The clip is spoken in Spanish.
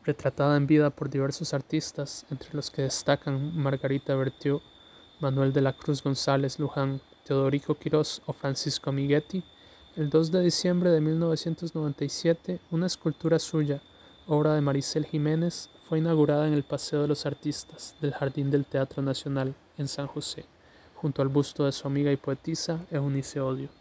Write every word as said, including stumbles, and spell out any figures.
Retratada en vida por diversos artistas, entre los que destacan Margarita Bertiot, Manuel de la Cruz González Luján, Teodorico Quirós o Francisco Amiguetti, el dos de diciembre de mil novecientos noventa y siete, una escultura suya, obra de Maricel Jiménez, fue inaugurada en el Paseo de los Artistas del Jardín del Teatro Nacional, en San José, junto al busto de su amiga y poetisa Eunice Odio.